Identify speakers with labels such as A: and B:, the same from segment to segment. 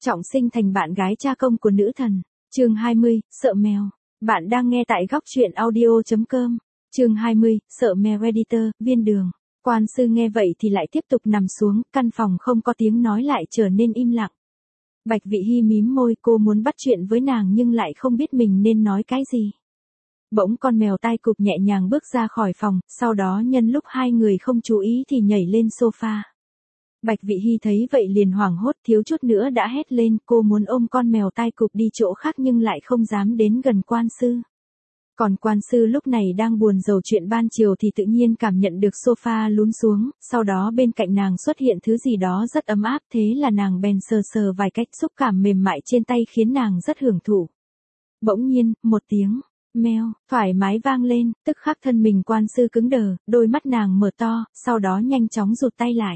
A: Trọng sinh thành bạn gái cha công của nữ thần. Chương 20, sợ mèo. Bạn đang nghe tại góc truyện audio.com. Chương 20, sợ mèo editor, viên đường. Quan sư nghe vậy thì lại tiếp tục nằm xuống, căn phòng không có tiếng nói lại trở nên im lặng. Bạch Vị Hi mím môi, cô muốn bắt chuyện với nàng nhưng lại không biết mình nên nói cái gì. Bỗng con mèo tai cụp nhẹ nhàng bước ra khỏi phòng, sau đó nhân lúc hai người không chú ý thì nhảy lên sofa. Bạch Vị Hi thấy vậy liền hoảng hốt, thiếu chút nữa đã hét lên, cô muốn ôm con mèo tai cụp đi chỗ khác nhưng lại không dám đến gần quan sư. Còn quan sư lúc này đang buồn rầu chuyện ban chiều thì tự nhiên cảm nhận được sofa lún xuống, sau đó bên cạnh nàng xuất hiện thứ gì đó rất ấm áp, thế là nàng bèn sờ sờ vài cách, xúc cảm mềm mại trên tay khiến nàng rất hưởng thụ. Bỗng nhiên, một tiếng meo thoải mái vang lên, tức khắc thân mình quan sư cứng đờ, đôi mắt nàng mở to, sau đó nhanh chóng rụt tay lại.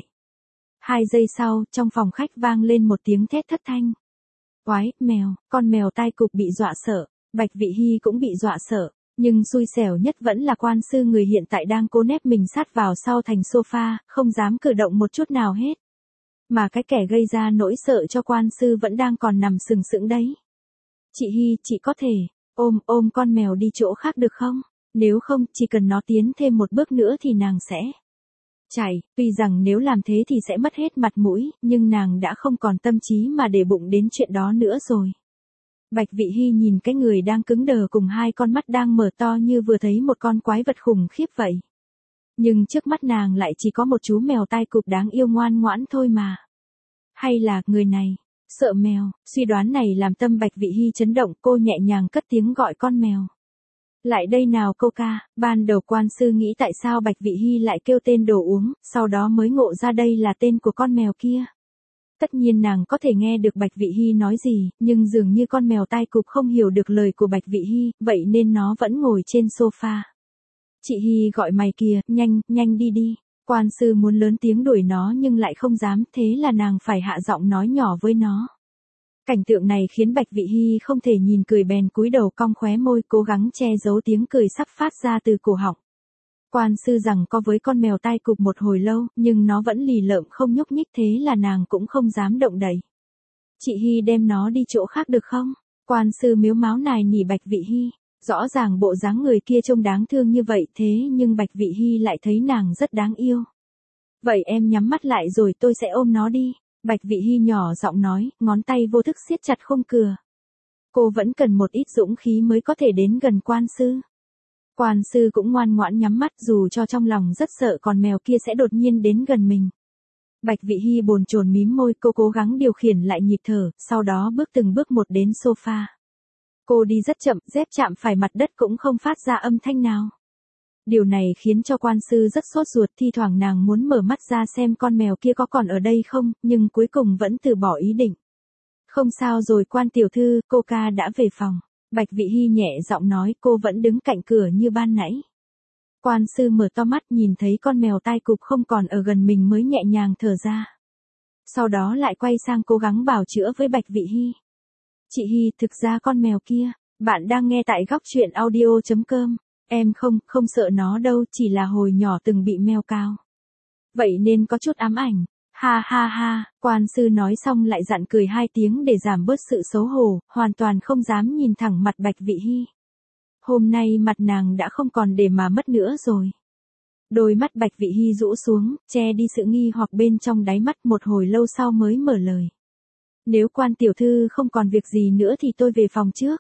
A: 2 giây sau, trong phòng khách vang lên một tiếng thét thất thanh. Oái, mèo, con mèo tai cụp bị dọa sợ, Bạch Vị Hi cũng bị dọa sợ, nhưng xui xẻo nhất vẫn là quan sư người hiện tại đang cố nép mình sát vào sau thành sofa, không dám cử động một chút nào hết. Mà cái kẻ gây ra nỗi sợ cho quan sư vẫn đang còn nằm sừng sững đấy. Chị Hi, chị có thể ôm con mèo đi chỗ khác được không? Nếu không, chỉ cần nó tiến thêm một bước nữa thì nàng sẽ chạy, tuy rằng nếu làm thế thì sẽ mất hết mặt mũi, nhưng nàng đã không còn tâm trí mà để bụng đến chuyện đó nữa rồi. Bạch Vị Hi nhìn cái người đang cứng đờ cùng 2 con mắt đang mở to như vừa thấy một con quái vật khủng khiếp vậy. Nhưng trước mắt nàng lại chỉ có một chú mèo tai cụp đáng yêu ngoan ngoãn thôi mà. Hay là người này sợ mèo? Suy đoán này làm tâm Bạch Vị Hi chấn động, cô nhẹ nhàng cất tiếng gọi con mèo. Lại đây nào cô ca. Ban đầu quan sư nghĩ tại sao Bạch Vị Hi lại kêu tên đồ uống, sau đó mới ngộ ra đây là tên của con mèo kia. Tất nhiên nàng có thể nghe được Bạch Vị Hi nói gì, nhưng dường như con mèo tai cụp không hiểu được lời của Bạch Vị Hi, vậy nên nó vẫn ngồi trên sofa. Chị Hi gọi mày kìa, nhanh đi đi. Quan sư muốn lớn tiếng đuổi nó nhưng lại không dám, thế là nàng phải hạ giọng nói nhỏ với nó. Cảnh tượng này khiến Bạch Vị Hi không thể nhìn cười bèn cúi đầu cong khóe môi, cố gắng che giấu tiếng cười sắp phát ra từ cổ họng. Quan sư rằng co với con mèo tai cụp một hồi lâu, nhưng nó vẫn lì lợm không nhúc nhích, thế là nàng cũng không dám động đậy. Chị Hi đem nó đi chỗ khác được không? Quan sư miếu máo nài nỉ Bạch Vị Hi. Rõ ràng bộ dáng người kia trông đáng thương như vậy thế nhưng Bạch Vị Hi lại thấy nàng rất đáng yêu. Vậy em nhắm mắt lại rồi tôi sẽ ôm nó đi. Bạch Vị Hi nhỏ giọng nói, ngón tay vô thức siết chặt khung cửa. Cô vẫn cần một ít dũng khí mới có thể đến gần quan sư. Quan sư cũng ngoan ngoãn nhắm mắt dù cho trong lòng rất sợ con mèo kia sẽ đột nhiên đến gần mình. Bạch Vị Hi bồn chồn mím môi, cô cố gắng điều khiển lại nhịp thở, sau đó bước từng bước một đến sofa. Cô đi rất chậm, dép chạm phải mặt đất cũng không phát ra âm thanh nào. Điều này khiến cho quan sư rất sốt ruột, thi thoảng nàng muốn mở mắt ra xem con mèo kia có còn ở đây không, nhưng cuối cùng vẫn từ bỏ ý định. Không sao rồi quan tiểu thư, cô ca đã về phòng. Bạch Vị Hi nhẹ giọng nói, cô vẫn đứng cạnh cửa như ban nãy. Quan sư mở to mắt nhìn thấy con mèo tai cụp không còn ở gần mình mới nhẹ nhàng thở ra. Sau đó lại quay sang cố gắng bào chữa với Bạch Vị Hi. Chị Hi, thực ra con mèo kia, bạn đang nghe tại góc truyện audio.com. Em không sợ nó đâu, chỉ là hồi nhỏ từng bị mèo cào. Vậy nên có chút ám ảnh. Ha ha ha, quan sư nói xong lại dặn cười 2 tiếng để giảm bớt sự xấu hổ, hoàn toàn không dám nhìn thẳng mặt Bạch Vị Hi. Hôm nay mặt nàng đã không còn để mà mất nữa rồi. Đôi mắt Bạch Vị Hi rũ xuống, che đi sự nghi hoặc bên trong đáy mắt, một hồi lâu sau mới mở lời. Nếu quan tiểu thư không còn việc gì nữa thì tôi về phòng trước.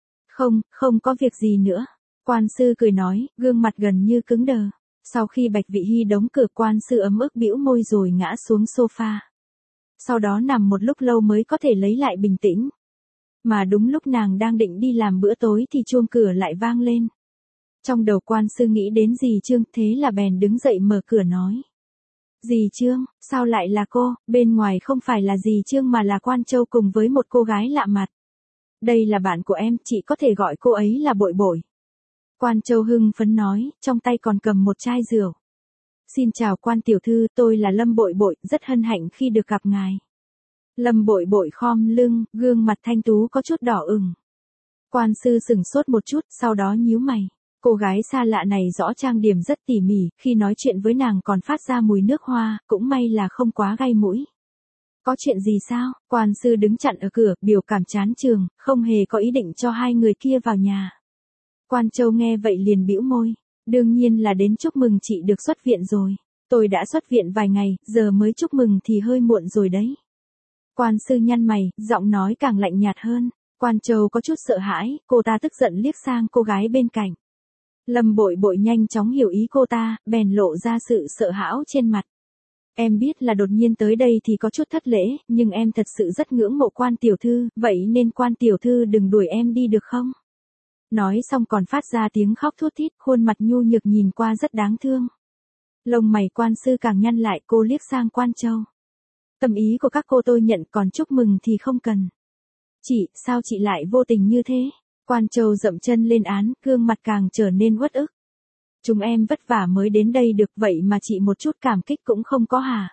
A: Không có việc gì nữa. Quan sư cười nói, gương mặt gần như cứng đờ. Sau khi Bạch Vị Hi đóng cửa, quan sư ấm ức bĩu môi rồi ngã xuống sofa. Sau đó nằm một lúc lâu mới có thể lấy lại bình tĩnh. Mà đúng lúc nàng đang định đi làm bữa tối thì chuông cửa lại vang lên. Trong đầu quan sư nghĩ đến dì Trương, thế là bèn đứng dậy mở cửa nói. Dì Trương, sao lại là cô? Bên ngoài không phải là dì Trương mà là Quan Châu cùng với một cô gái lạ mặt. Đây là bạn của em, chị có thể gọi cô ấy là Bội Bội. Quan Châu hưng phấn nói, trong tay còn cầm một chai rượu. Xin chào quan tiểu thư, tôi là Lâm Bội Bội, rất hân hạnh khi được gặp ngài. Lâm Bội Bội khom lưng, gương mặt thanh tú có chút đỏ ửng. Quan sư sững sốt một chút, sau đó nhíu mày. Cô gái xa lạ này rõ trang điểm rất tỉ mỉ, khi nói chuyện với nàng còn phát ra mùi nước hoa, cũng may là không quá gai mũi. Có chuyện gì sao? Quan sư đứng chặn ở cửa, biểu cảm chán chường, không hề có ý định cho hai người kia vào nhà. Quan Châu nghe vậy liền bĩu môi. Đương nhiên là đến chúc mừng chị được xuất viện rồi. Tôi đã xuất viện vài ngày, giờ mới chúc mừng thì hơi muộn rồi đấy. Quan sư nhăn mày, giọng nói càng lạnh nhạt hơn. Quan Châu có chút sợ hãi, cô ta tức giận liếc sang cô gái bên cạnh. Lâm Bội Bội nhanh chóng hiểu ý cô ta, bèn lộ ra sự sợ hãi trên mặt. Em biết là đột nhiên tới đây thì có chút thất lễ, nhưng em thật sự rất ngưỡng mộ Quan tiểu thư, vậy nên Quan tiểu thư đừng đuổi em đi được không? Nói xong còn phát ra tiếng khóc thút thít, khuôn mặt nhu nhược nhìn qua rất đáng thương. Lông mày Quan sư càng nhăn lại, cô liếc sang Quan Châu. Tâm ý của các cô tôi nhận, còn chúc mừng thì không cần. Chị, sao chị lại vô tình như thế? Quan Châu dậm chân lên án, gương mặt càng trở nên uất ức. Chúng em vất vả mới đến đây được, vậy mà chị một chút cảm kích cũng không có hả?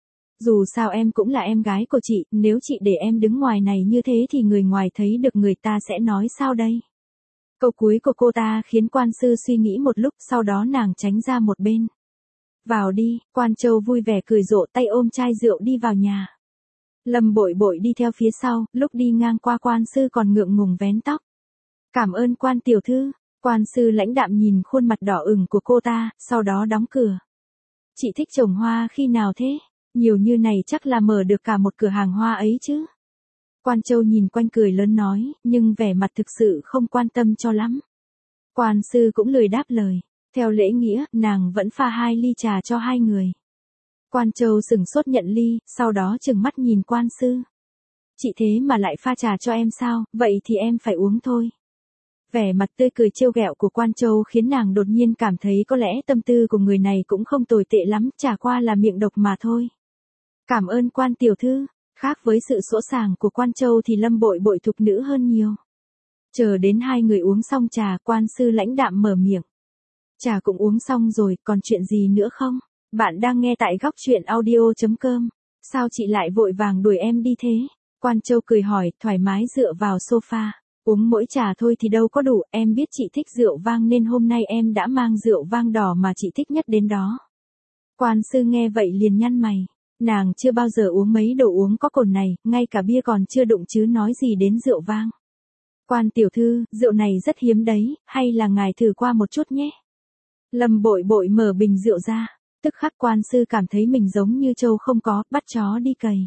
A: Dù sao em cũng là em gái của chị, nếu chị để em đứng ngoài này như thế thì người ngoài thấy được người ta sẽ nói sao đây? Câu cuối của cô ta khiến Quan sư suy nghĩ một lúc, sau đó nàng tránh ra một bên. Vào đi, Quan Châu vui vẻ cười rộ, tay ôm chai rượu đi vào nhà. Lâm Bội Bội đi theo phía sau, lúc đi ngang qua Quan sư còn ngượng ngùng vén tóc. Cảm ơn Quan tiểu thư. Quan sư lãnh đạm nhìn khuôn mặt đỏ ửng của cô ta, sau đó đóng cửa. Chị thích trồng hoa khi nào thế? Nhiều như này chắc là mở được cả một cửa hàng hoa ấy chứ. Quan Châu nhìn quanh cười lớn nói, nhưng vẻ mặt thực sự không quan tâm cho lắm. Quan sư cũng lười đáp lời. Theo lễ nghĩa, nàng vẫn pha 2 ly trà cho hai người. Quan Châu sửng sốt nhận ly, sau đó trừng mắt nhìn quan sư. Chị thế mà lại pha trà cho em sao, vậy thì em phải uống thôi. Vẻ mặt tươi cười trêu ghẹo của Quan Châu khiến nàng đột nhiên cảm thấy có lẽ tâm tư của người này cũng không tồi tệ lắm, chả qua là miệng độc mà thôi. Cảm ơn Quan tiểu thư. Khác với sự sỗ sàng của Quan Châu thì Lâm Bội Bội thục nữ hơn nhiều. Chờ đến hai người uống xong trà, Quan sư lãnh đạm mở miệng. Trà cũng uống xong rồi, còn chuyện gì nữa không? Bạn đang nghe tại góc truyện audio.com. Sao chị lại vội vàng đuổi em đi thế? Quan Châu cười hỏi, thoải mái dựa vào sofa. Uống mỗi trà thôi thì đâu có đủ, em biết chị thích rượu vang nên hôm nay em đã mang rượu vang đỏ mà chị thích nhất đến đó. Quan sư nghe vậy liền nhăn mày. Nàng chưa bao giờ uống mấy đồ uống có cồn này, ngay cả bia còn chưa đụng chứ nói gì đến rượu vang. Quan tiểu thư, rượu này rất hiếm đấy, hay là ngài thử qua một chút nhé. Lâm Bội Bội mở bình rượu ra, tức khắc quan sư cảm thấy mình giống như trâu không có, bắt chó đi cày.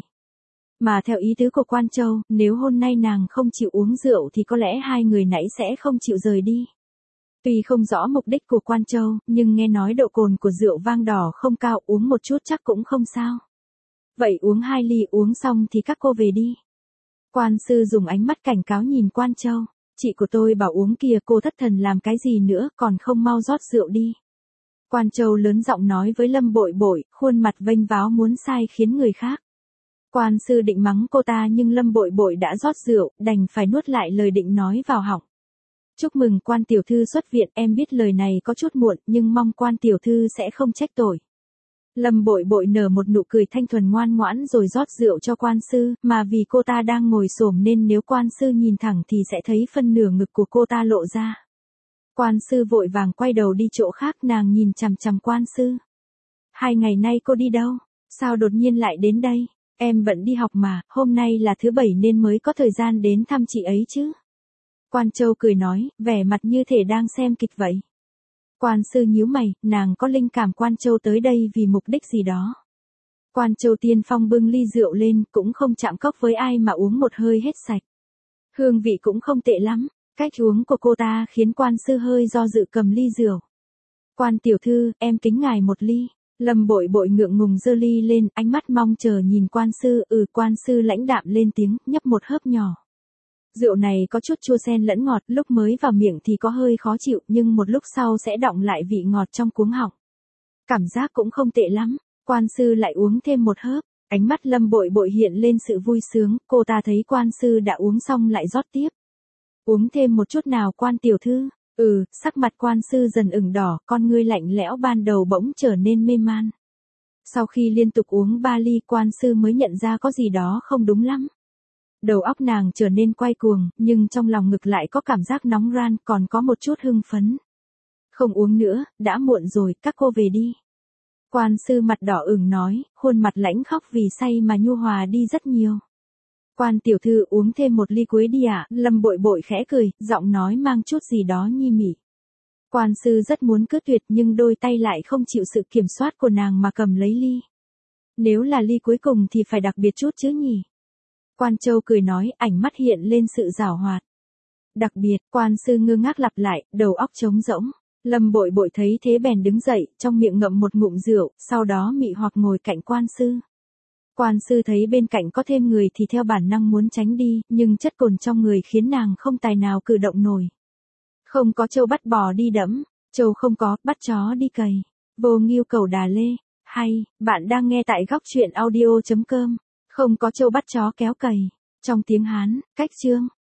A: Mà theo ý tứ của Quan Châu, nếu hôm nay nàng không chịu uống rượu thì có lẽ hai người nãy sẽ không chịu rời đi. Tuy không rõ mục đích của Quan Châu, nhưng nghe nói độ cồn của rượu vang đỏ không cao, uống một chút chắc cũng không sao. Vậy uống 2 ly, uống xong thì các cô về đi. Quan sư dùng ánh mắt cảnh cáo nhìn Quan Châu. Chị của tôi bảo uống kìa, cô thất thần làm cái gì nữa, còn không mau rót rượu đi. Quan Châu lớn giọng nói với Lâm Bội Bội, khuôn mặt vênh váo muốn sai khiến người khác. Quan sư định mắng cô ta nhưng Lâm Bội Bội đã rót rượu, đành phải nuốt lại lời định nói vào họng. Chúc mừng Quan tiểu thư xuất viện, em biết lời này có chút muộn, nhưng mong Quan tiểu thư sẽ không trách tội. Lâm Bội Bội nở một nụ cười thanh thuần ngoan ngoãn rồi rót rượu cho Quan sư, mà vì cô ta đang ngồi xổm nên nếu Quan sư nhìn thẳng thì sẽ thấy phân nửa ngực của cô ta lộ ra. Quan sư vội vàng quay đầu đi chỗ khác, nàng nhìn chằm chằm Quan sư. 2 ngày nay cô đi đâu? Sao đột nhiên lại đến đây? Em bận đi học mà, hôm nay là thứ 7 nên mới có thời gian đến thăm chị ấy chứ. Quan Châu cười nói, vẻ mặt như thể đang xem kịch vậy. Quan sư nhíu mày, nàng có linh cảm Quan Châu tới đây vì mục đích gì đó. Quan Châu tiên phong bưng ly rượu lên, cũng không chạm cốc với ai mà uống một hơi hết sạch. Hương vị cũng không tệ lắm, cách uống của cô ta khiến Quan sư hơi do dự cầm ly rượu. Quan tiểu thư, em kính ngài một ly. Lâm Bội Bội ngượng ngùng giơ ly lên, ánh mắt mong chờ nhìn Quan sư, Quan sư lãnh đạm lên tiếng, nhấp một hớp nhỏ. Rượu này có chút chua xen lẫn ngọt, lúc mới vào miệng thì có hơi khó chịu, nhưng một lúc sau sẽ đọng lại vị ngọt trong cuống họng. Cảm giác cũng không tệ lắm. Quan sư lại uống thêm một hớp, ánh mắt Lâm Bội Bội hiện lên sự vui sướng, cô ta thấy Quan sư đã uống xong lại rót tiếp. Uống thêm một chút nào Quan tiểu thư. Sắc mặt Quan sư dần ửng đỏ, con ngươi lạnh lẽo ban đầu bỗng trở nên mê man. Sau khi liên tục uống 3 ly, Quan sư mới nhận ra có gì đó không đúng lắm. Đầu óc nàng trở nên quay cuồng, nhưng trong lòng ngực lại có cảm giác nóng ran, còn có một chút hưng phấn. Không uống nữa, đã muộn rồi, các cô về đi. Quan sư mặt đỏ ửng nói, khuôn mặt lãnh khóc vì say mà nhu hòa đi rất nhiều. Quan tiểu thư uống thêm một ly cuối đi ạ, Lâm Bội Bội khẽ cười, giọng nói mang chút gì đó nhi mỉ. Quan sư rất muốn cướp tuyệt nhưng đôi tay lại không chịu sự kiểm soát của nàng mà cầm lấy ly. Nếu là ly cuối cùng thì phải đặc biệt chút chứ nhỉ? Quan Châu cười nói, ảnh mắt hiện lên sự giảo hoạt. Đặc biệt, quan sư ngơ ngác lặp lại, đầu óc trống rỗng. Lâm Bội Bội thấy thế bèn đứng dậy, trong miệng ngậm một ngụm rượu, sau đó mị hoặc ngồi cạnh quan sư. Quan sư thấy bên cạnh có thêm người thì theo bản năng muốn tránh đi, nhưng chất cồn trong người khiến nàng không tài nào cử động nổi. Không có trâu bắt bò đi đẫm, trâu không có, bắt chó đi cày. Vô Ngưu Cầu Đà Lê. Hay, bạn đang nghe tại góc truyện audio.com. Không có trâu bắt chó kéo cày. Trong tiếng Hán, cách chương.